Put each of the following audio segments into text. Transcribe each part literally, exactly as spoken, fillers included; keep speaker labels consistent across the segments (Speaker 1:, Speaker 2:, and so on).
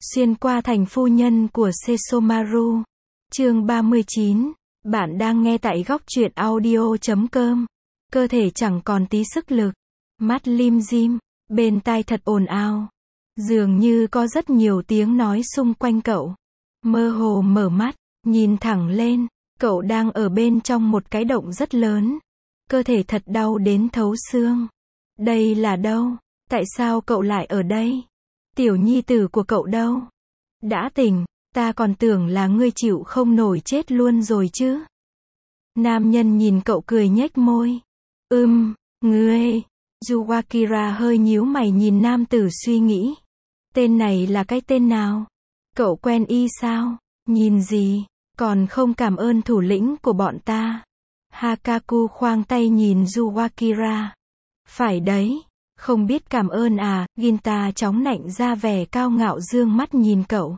Speaker 1: Xuyên qua thành phu nhân của Sesomaru. Chương ba mươi chín. Bạn đang nghe tại góc truyện audio chấm com. Cơ thể chẳng còn tí sức lực. Mắt lim dim. Bên tai thật ồn ào. Dường như có rất nhiều tiếng nói xung quanh cậu. Mơ hồ mở mắt, nhìn thẳng lên. Cậu đang ở bên trong một cái động rất lớn. Cơ thể thật đau đến thấu xương. Đây là đâu? Tại sao cậu lại ở đây? Tiểu nhi tử của cậu đâu? Đã tỉnh, ta còn tưởng là ngươi chịu không nổi chết luôn rồi chứ. Nam nhân nhìn cậu cười nhếch môi. Ừm, ngươi. Yuwakira hơi nhíu mày nhìn nam tử suy nghĩ. Tên này là cái tên nào? Cậu quen y sao? Nhìn gì? Còn không cảm ơn thủ lĩnh của bọn ta. Hakaku khoang tay nhìn Yuwakira. Phải đấy. Không biết cảm ơn à, Ginta chóng nạnh ra vẻ cao ngạo dương mắt nhìn cậu.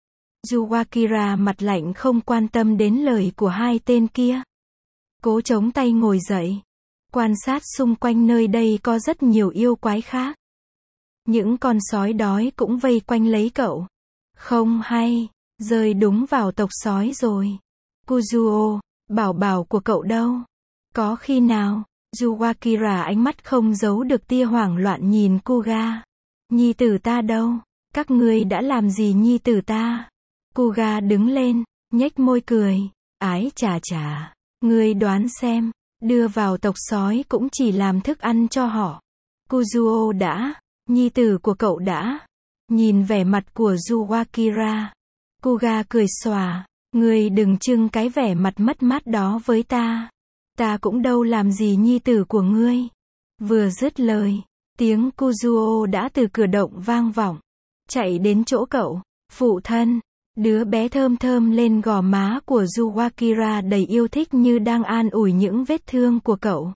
Speaker 1: Yuwakira mặt lạnh không quan tâm đến lời của hai tên kia. Cố chống tay ngồi dậy. Quan sát xung quanh nơi đây có rất nhiều yêu quái khác. Những con sói đói cũng vây quanh lấy cậu. Không hay, rơi đúng vào tộc sói rồi. Kuzuo, bảo bảo của cậu đâu? Có khi nào? Yuwakira ánh mắt không giấu được tia hoảng loạn nhìn Kuga. Nhi tử ta đâu? Các ngươi đã làm gì nhi tử ta? Kuga đứng lên, nhếch môi cười. Ái chà chà, ngươi đoán xem, đưa vào tộc sói cũng chỉ làm thức ăn cho họ. Kuzuo đã, nhi tử của cậu đã. Nhìn vẻ mặt của Yuwakira, Kuga cười xòa. Ngươi đừng trưng cái vẻ mặt mất mát đó với ta. Ta cũng đâu làm gì nhi tử của ngươi. Vừa dứt lời, tiếng Kuzuo đã từ cửa động vang vọng. Chạy đến chỗ cậu. Phụ thân. Đứa bé thơm thơm lên gò má của Yuwakira đầy yêu thích như đang an ủi những vết thương của cậu.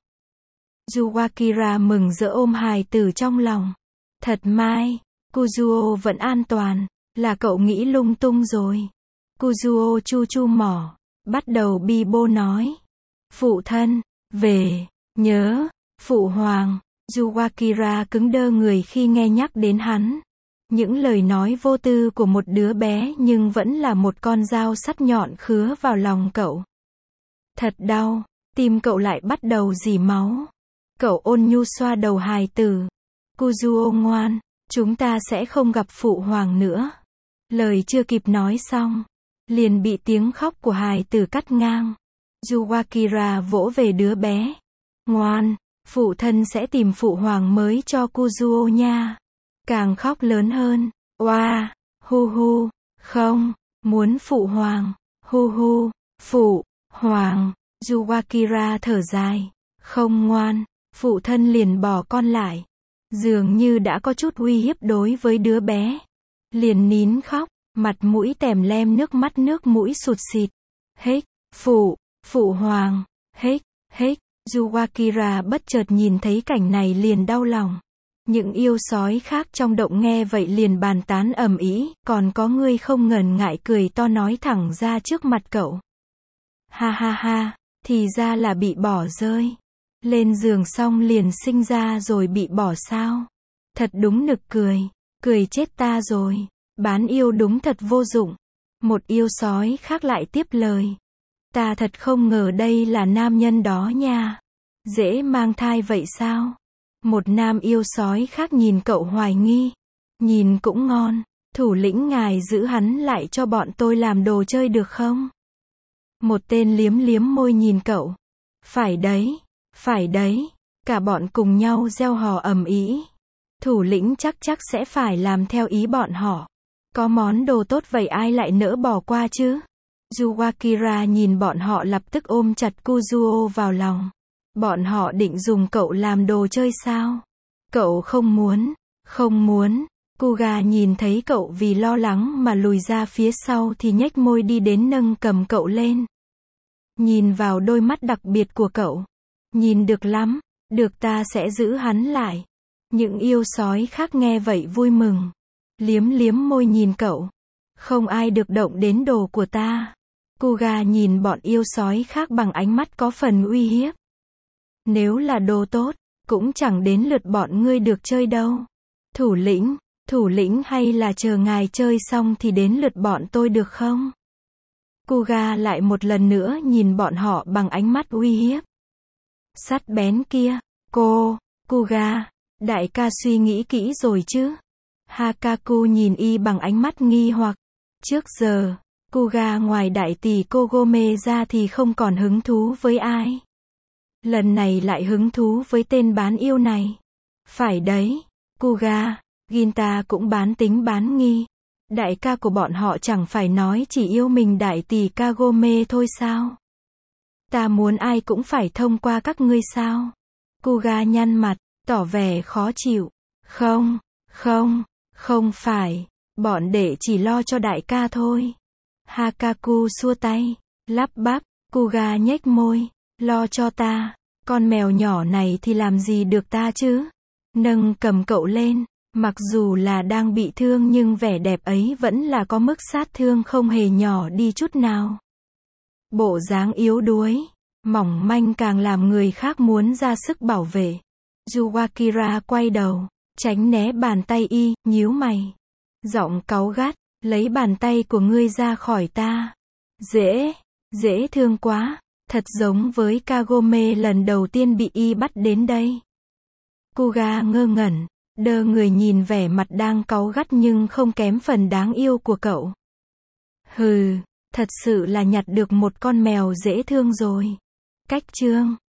Speaker 1: Yuwakira mừng rỡ ôm hài tử trong lòng. Thật may, Kuzuo vẫn an toàn. Là cậu nghĩ lung tung rồi. Kuzuo chu chu mỏ. Bắt đầu bi bô nói. Phụ thân, về, nhớ, phụ hoàng. Yuwakira cứng đơ người khi nghe nhắc đến hắn. Những lời nói vô tư của một đứa bé nhưng vẫn là một con dao sắt nhọn khứa vào lòng cậu. Thật đau, tim cậu lại bắt đầu rỉ máu. Cậu ôn nhu xoa đầu hài tử. Kuzuo ngoan, chúng ta sẽ không gặp phụ hoàng nữa. Lời chưa kịp nói xong, liền bị tiếng khóc của hài tử cắt ngang. Yuwakira vỗ về đứa bé. Ngoan, phụ thân sẽ tìm phụ hoàng mới cho Kuzuo nha. Càng khóc lớn hơn. Oa, hu hu, không, muốn phụ hoàng, hu hu, phụ, hoàng. Yuwakira thở dài. Không ngoan, phụ thân liền bỏ con lại. Dường như đã có chút uy hiếp đối với đứa bé. Liền nín khóc, mặt mũi tèm lem nước mắt nước mũi sụt sịt. Hếch, phụ. Phụ hoàng, hếch, hếch. Yuwakira bất chợt nhìn thấy cảnh này liền đau lòng. Những yêu sói khác trong động nghe vậy liền bàn tán ầm ĩ, còn có người không ngần ngại cười to nói thẳng ra trước mặt cậu. Ha ha ha, thì ra là bị bỏ rơi. Lên giường xong liền sinh ra rồi bị bỏ sao? Thật đúng nực cười, cười chết ta rồi. Bán yêu đúng thật vô dụng. Một yêu sói khác lại tiếp lời. Ta thật không ngờ đây là nam nhân đó nha. Dễ mang thai vậy sao? Một nam yêu sói khác nhìn cậu hoài nghi. Nhìn cũng ngon. Thủ lĩnh ngài giữ hắn lại cho bọn tôi làm đồ chơi được không? Một tên liếm liếm môi nhìn cậu. Phải đấy, phải đấy. Cả bọn cùng nhau reo hò ầm ĩ. Thủ lĩnh chắc chắc sẽ phải làm theo ý bọn họ. Có món đồ tốt vậy ai lại nỡ bỏ qua chứ? Yuwakira nhìn bọn họ lập tức ôm chặt Kuzuo vào lòng. Bọn họ định dùng cậu làm đồ chơi sao? Cậu không muốn, không muốn. Kuga nhìn thấy cậu vì lo lắng mà lùi ra phía sau thì nhếch môi đi đến nâng cầm cậu lên. Nhìn vào đôi mắt đặc biệt của cậu. Nhìn được lắm, được ta sẽ giữ hắn lại. Những yêu sói khác nghe vậy vui mừng. Liếm liếm môi nhìn cậu. Không ai được động đến đồ của ta. Kuga nhìn bọn yêu sói khác bằng ánh mắt có phần uy hiếp. Nếu là đồ tốt, cũng chẳng đến lượt bọn ngươi được chơi đâu. Thủ lĩnh, Thủ lĩnh hay là chờ ngài chơi xong thì đến lượt bọn tôi được không? Kuga lại một lần nữa nhìn bọn họ bằng ánh mắt uy hiếp. Sắt bén kia, cô, Kuga, đại ca suy nghĩ kỹ rồi chứ? Hakaku nhìn y bằng ánh mắt nghi hoặc. Trước giờ, Kuga ngoài đại tỷ Kogome ra thì không còn hứng thú với ai. Lần này lại hứng thú với tên bán yêu này. Phải đấy, Kuga, Ginta cũng bán tính bán nghi. Đại ca của bọn họ chẳng phải nói chỉ yêu mình đại tỷ Kagome thôi sao? Ta muốn ai cũng phải thông qua các ngươi sao? Kuga nhăn mặt, tỏ vẻ khó chịu. Không, không, không phải, bọn đệ chỉ lo cho đại ca thôi. Hakaku xua tay, lắp bắp, Kuga nhếch môi, lo cho ta, con mèo nhỏ này thì làm gì được ta chứ? Nâng cầm cậu lên, mặc dù là đang bị thương nhưng vẻ đẹp ấy vẫn là có mức sát thương không hề nhỏ đi chút nào. Bộ dáng yếu đuối, mỏng manh càng làm người khác muốn ra sức bảo vệ. Yuwakira quay đầu, tránh né bàn tay y, nhíu mày. Giọng cáu gắt, lấy bàn tay của ngươi ra khỏi ta. Dễ, dễ thương quá, thật giống với Kagome lần đầu tiên bị y bắt đến đây. Kuga ngơ ngẩn, đơ người nhìn vẻ mặt đang cáu gắt nhưng không kém phần đáng yêu của cậu. Hừ, thật sự là nhặt được một con mèo dễ thương rồi. Cách chương